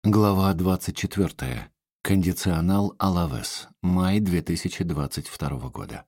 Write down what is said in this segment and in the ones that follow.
Глава 24. Кондиционал Алавес. Май 2022 года.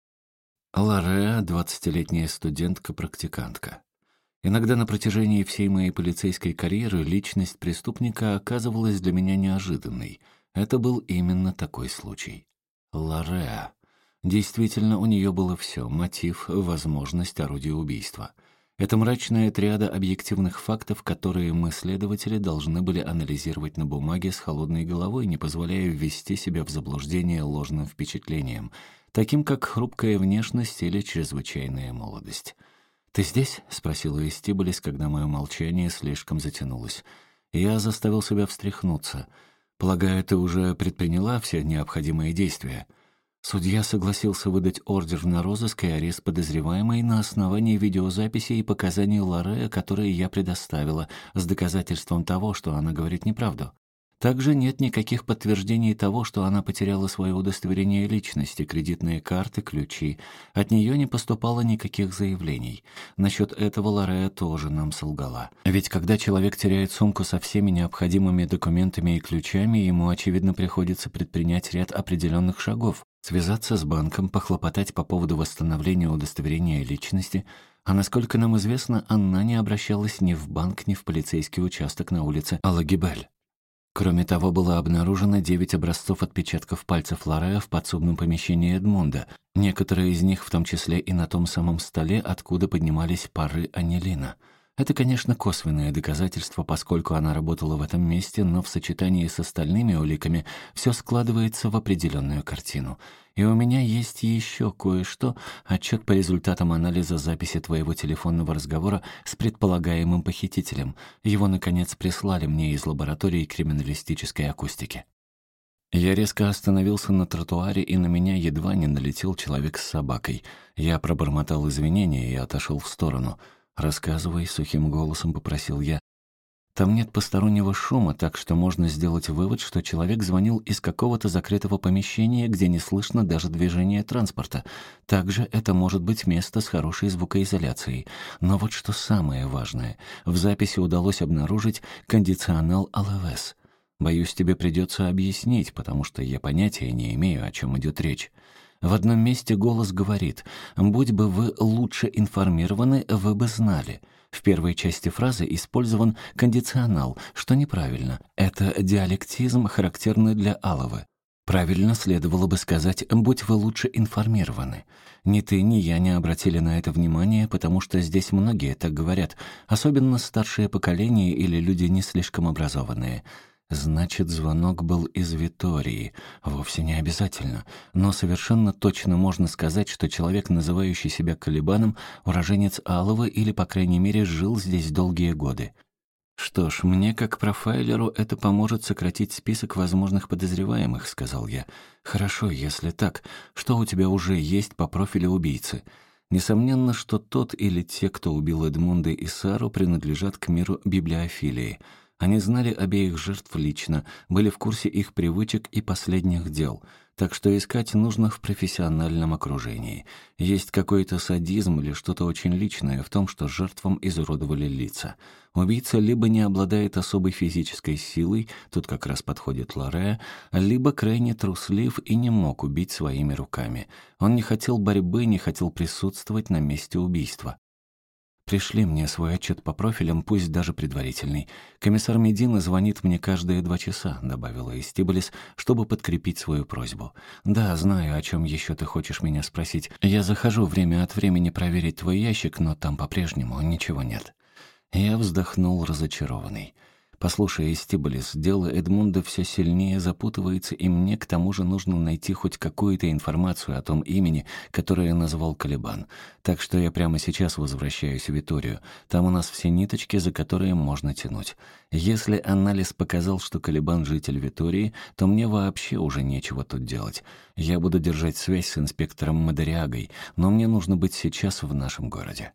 Лореа — 20-летняя студентка-практикантка. Иногда на протяжении всей моей полицейской карьеры личность преступника оказывалась для меня неожиданной. Это был именно такой случай. Лореа. Действительно, у нее было все: мотив, возможность, орудие убийства. Это мрачная триада объективных фактов, которые мы, следователи, должны были анализировать на бумаге с холодной головой, не позволяя ввести себя в заблуждение ложным впечатлением, таким как хрупкая внешность или чрезвычайная молодость. «Ты здесь?» — спросила Эстибалис, когда мое молчание слишком затянулось. Я заставил себя встряхнуться. «Полагаю, ты уже предприняла все необходимые действия?» Судья согласился выдать ордер на розыск и арест подозреваемой на основании видеозаписи и показаний Лореа, которые я предоставила, с доказательством того, что она говорит неправду. Также нет никаких подтверждений того, что она потеряла свое удостоверение личности, кредитные карты, ключи. От нее не поступало никаких заявлений. Насчет этого Лореа тоже нам солгала. Ведь когда человек теряет сумку со всеми необходимыми документами и ключами, ему, очевидно, приходится предпринять ряд определенных шагов. Связаться с банком, похлопотать по поводу восстановления удостоверения личности. А насколько нам известно, она не обращалась ни в банк, ни в полицейский участок на улице Алагибель. Кроме того, было обнаружено 9 образцов отпечатков пальцев Лореа в подсобном помещении Эдмунда, некоторые из них в том числе и на том самом столе, откуда поднимались пары анилина. Это, конечно, косвенное доказательство, поскольку она работала в этом месте, но в сочетании с остальными уликами все складывается в определенную картину. И у меня есть еще кое-что: отчет по результатам анализа записи твоего телефонного разговора с предполагаемым похитителем. Его, наконец, прислали мне из лаборатории криминалистической акустики. Я резко остановился на тротуаре, и на меня едва не налетел человек с собакой. Я пробормотал извинения и отошел в сторону. «Рассказывай», — сухим голосом попросил я. «Там нет постороннего шума, так что можно сделать вывод, что человек звонил из какого-то закрытого помещения, где не слышно даже движения транспорта. Также это может быть место с хорошей звукоизоляцией. Но вот что самое важное. В записи удалось обнаружить кондиционал Алавес. Боюсь, тебе придется объяснить, потому что я понятия не имею, о чем идет речь». В одном месте голос говорит: «Будь бы вы лучше информированы, вы бы знали». В первой части фразы использован кондиционал, что неправильно. Это диалектизм, характерный для Алавы. Правильно следовало бы сказать: «Будь вы лучше информированы». Ни ты, ни я не обратили на это внимания, потому что здесь многие так говорят, особенно старшее поколение или люди не слишком образованные. Значит, звонок был из Витории. Вовсе не обязательно. Но совершенно точно можно сказать, что человек, называющий себя Калибаном, уроженец Алавы или, по крайней мере, жил здесь долгие годы. «Что ж, мне, как профайлеру, это поможет сократить список возможных подозреваемых», — сказал я. «Хорошо, если так. Что у тебя уже есть по профилю убийцы?» Несомненно, что тот или те, кто убил Эдмунда и Сару, принадлежат к миру библиофилии. Они знали обеих жертв лично, были в курсе их привычек и последних дел, так что искать нужно в профессиональном окружении. Есть какой-то садизм или что-то очень личное в том, что жертвам изуродовали лица. Убийца либо не обладает особой физической силой, тут как раз подходит Лореа, либо крайне труслив и не мог убить своими руками. Он не хотел борьбы, не хотел присутствовать на месте убийства. «Пришли мне свой отчет по профилям, пусть даже предварительный. Комиссар Медина звонит мне каждые 2 часа», — добавила Эстибалис, чтобы подкрепить свою просьбу. «Да, знаю, о чем еще ты хочешь меня спросить. Я захожу время от времени проверить твой ящик, но там по-прежнему ничего нет». Я вздохнул, разочарованный. «Послушай, Эстибалис, дело Эдмунда все сильнее запутывается, и мне к тому же нужно найти хоть какую-то информацию о том имени, которое назвал Калибан. Так что я прямо сейчас возвращаюсь в Виторию. Там у нас все ниточки, за которые можно тянуть. Если анализ показал, что Калибан — житель Витории, то мне вообще уже нечего тут делать. Я буду держать связь с инспектором Мадариагой, но мне нужно быть сейчас в нашем городе».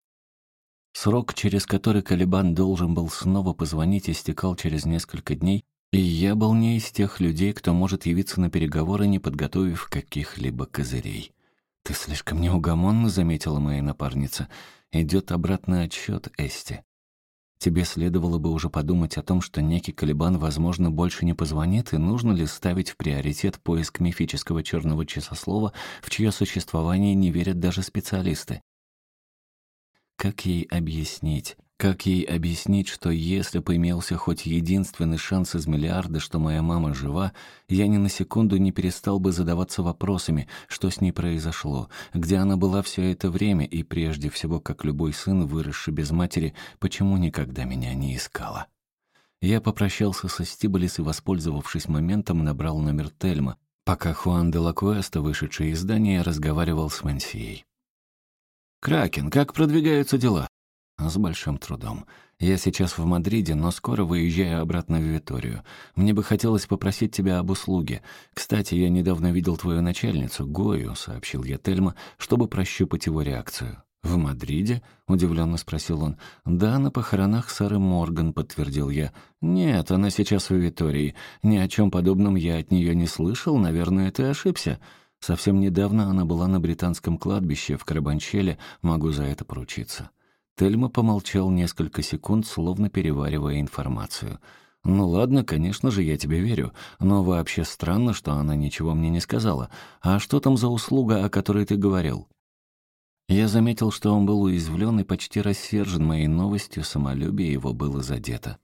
Срок, через который Калибан должен был снова позвонить, истекал через несколько дней, и я был не из тех людей, кто может явиться на переговоры, не подготовив каких-либо козырей. «Ты слишком неугомонно», — заметила моя напарница. «Идет обратный отсчет, Эсти». Тебе следовало бы уже подумать о том, что некий Калибан, возможно, больше не позвонит, и нужно ли ставить в приоритет поиск мифического черного часослова, в чье существование не верят даже специалисты. Как ей объяснить? Как ей объяснить, что если бы имелся хоть единственный шанс из миллиарда, что моя мама жива, я ни на секунду не перестал бы задаваться вопросами, что с ней произошло, где она была все это время, и прежде всего, как любой сын, выросший без матери, почему никогда меня не искала. Я попрощался со Стиболис и, воспользовавшись моментом, набрал номер Тельма, пока Хуан де ла Куэста, вышедший из здания, разговаривал с Мансией. «Кракен, как продвигаются дела?» «С большим трудом. Я сейчас в Мадриде, но скоро выезжаю обратно в Виторию. Мне бы хотелось попросить тебя об услуге. Кстати, я недавно видел твою начальницу, Гою», — сообщил я Тельма, чтобы прощупать его реакцию. «В Мадриде?» — удивленно спросил он. «Да, на похоронах Сары Морган», — подтвердил я. «Нет, она сейчас в Витории. Ни о чем подобном я от нее не слышал. Наверное, ты ошибся. Совсем недавно она была на британском кладбище в Карабанчеле. Могу за это поручиться». Тельма помолчал несколько секунд, словно переваривая информацию. «Ну ладно, конечно же, я тебе верю, но вообще странно, что она ничего мне не сказала. А что там за услуга, о которой ты говорил?» Я заметил, что он был уязвлен и почти рассержен моей новостью, самолюбие его было задето.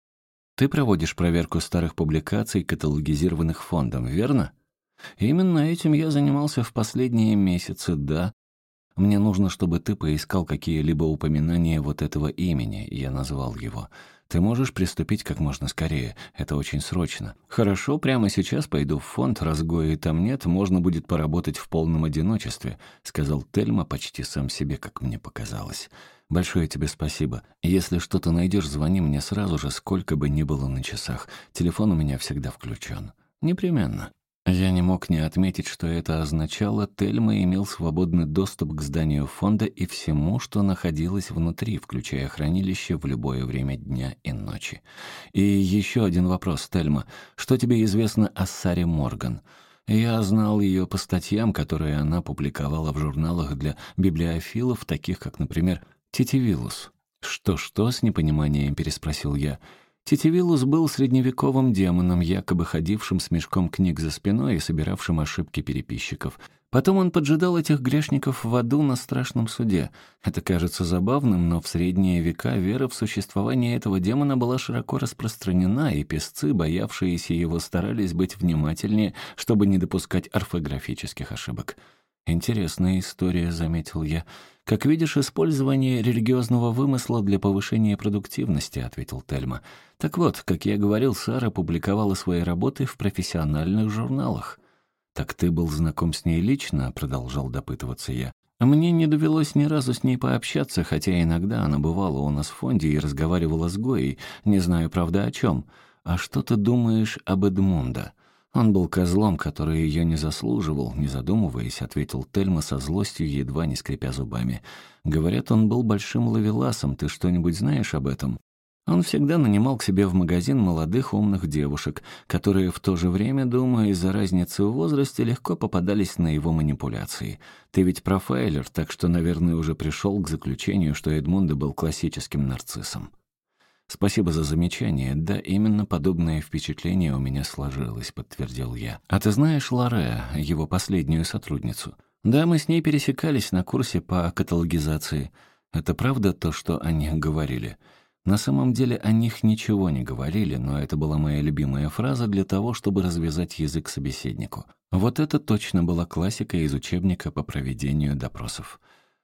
«Ты проводишь проверку старых публикаций, каталогизированных фондом, верно?» «Именно этим я занимался в последние месяцы, да. Мне нужно, чтобы ты поискал какие-либо упоминания вот этого имени», — я назвал его. «Ты можешь приступить как можно скорее. Это очень срочно». «Хорошо, прямо сейчас пойду в фонд, раз Гои там нет, можно будет поработать в полном одиночестве», — сказал Тельма почти сам себе, как мне показалось. «Большое тебе спасибо. Если что-то найдешь, звони мне сразу же, сколько бы ни было на часах. Телефон у меня всегда включен». «Непременно». Я не мог не отметить, что это означало. Тельма имел свободный доступ к зданию фонда и всему, что находилось внутри, включая хранилище в любое время дня и ночи. И еще один вопрос, Тельма. Что тебе известно о Саре Морган? Я знал ее по статьям, которые она публиковала в журналах для библиофилов, таких как, например, «Титивилус». «Что-что?» — с непониманием переспросил я. Титивилус был средневековым демоном, якобы ходившим с мешком книг за спиной и собиравшим ошибки переписчиков. Потом он поджидал этих грешников в аду на страшном суде. Это кажется забавным, но в средние века вера в существование этого демона была широко распространена, и песцы, боявшиеся его, старались быть внимательнее, чтобы не допускать орфографических ошибок. «Интересная история», — заметил я. «Как видишь, использование религиозного вымысла для повышения продуктивности», — ответил Тельма. «Так вот, как я говорил, Сара публиковала свои работы в профессиональных журналах». «Так ты был знаком с ней лично?» — продолжал допытываться я. «Мне не довелось ни разу с ней пообщаться, хотя иногда она бывала у нас в фонде и разговаривала с Гоей, не знаю, правда, о чем. А что ты думаешь об Эдмундо?» «Он был козлом, который ее не заслуживал», — не задумываясь, ответил Тельма со злостью, едва не скрипя зубами. «Говорят, он был большим ловеласом. Ты что-нибудь знаешь об этом?» Он всегда нанимал к себе в магазин молодых умных девушек, которые в то же время, думаю, из-за разницы в возрасте легко попадались на его манипуляции. Ты ведь профайлер, так что, наверное, уже пришел к заключению, что Эдмундо был классическим нарциссом. «Спасибо за замечание. Да, именно подобное впечатление у меня сложилось», — подтвердил я. «А ты знаешь Лоре, его последнюю сотрудницу?» «Да, мы с ней пересекались на курсе по каталогизации. Это правда то, что о них говорили?» На самом деле о них ничего не говорили, но это была моя любимая фраза для того, чтобы развязать язык собеседнику. Вот это точно была классика из учебника по проведению допросов.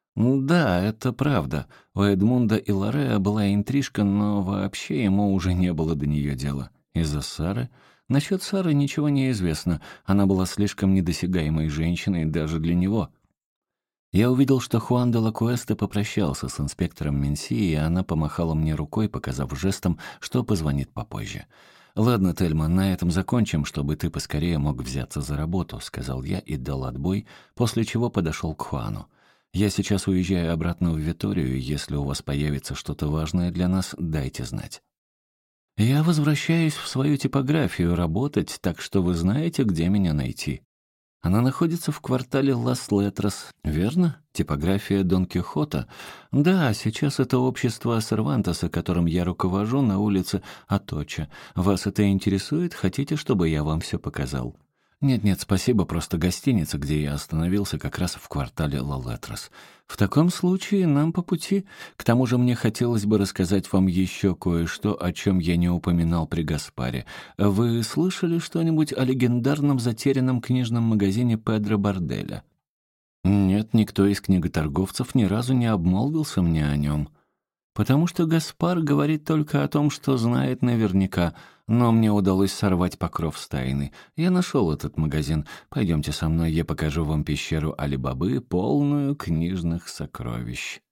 «Да, это правда. У Эдмунда и Лореа была интрижка, но вообще ему уже не было до нее дела. Из-за Сары? Насчет Сары ничего не известно. Она была слишком недосягаемой женщиной даже для него». Я увидел, что Хуан де ла Куэста попрощался с инспектором Менсии, и она помахала мне рукой, показав жестом, что позвонит попозже. «Ладно, Тельма, на этом закончим, чтобы ты поскорее мог взяться за работу», — сказал я и дал отбой, после чего подошел к Хуану. «Я сейчас уезжаю обратно в Виторию, и если у вас появится что-то важное для нас, дайте знать». «Я возвращаюсь в свою типографию работать, так что вы знаете, где меня найти». Она находится в квартале Лас-Летрос, верно? Типография Дон Кихота? Да, сейчас это общество Сервантеса, которым я руковожу, на улице Аточа. Вас это интересует? Хотите, чтобы я вам все показал? Нет-нет, спасибо, просто гостиница, где я остановился, как раз в квартале Ла-Летрос. В таком случае нам по пути. К тому же мне хотелось бы рассказать вам еще кое-что, о чем я не упоминал при Гаспаре. Вы слышали что-нибудь о легендарном затерянном книжном магазине Педро Борделя? Нет, никто из книготорговцев ни разу не обмолвился мне о нем. Потому что Гаспар говорит только о том, что знает наверняка, но мне удалось сорвать покров с тайны. Я нашел этот магазин. Пойдемте со мной, я покажу вам пещеру Али-Бабы, полную книжных сокровищ.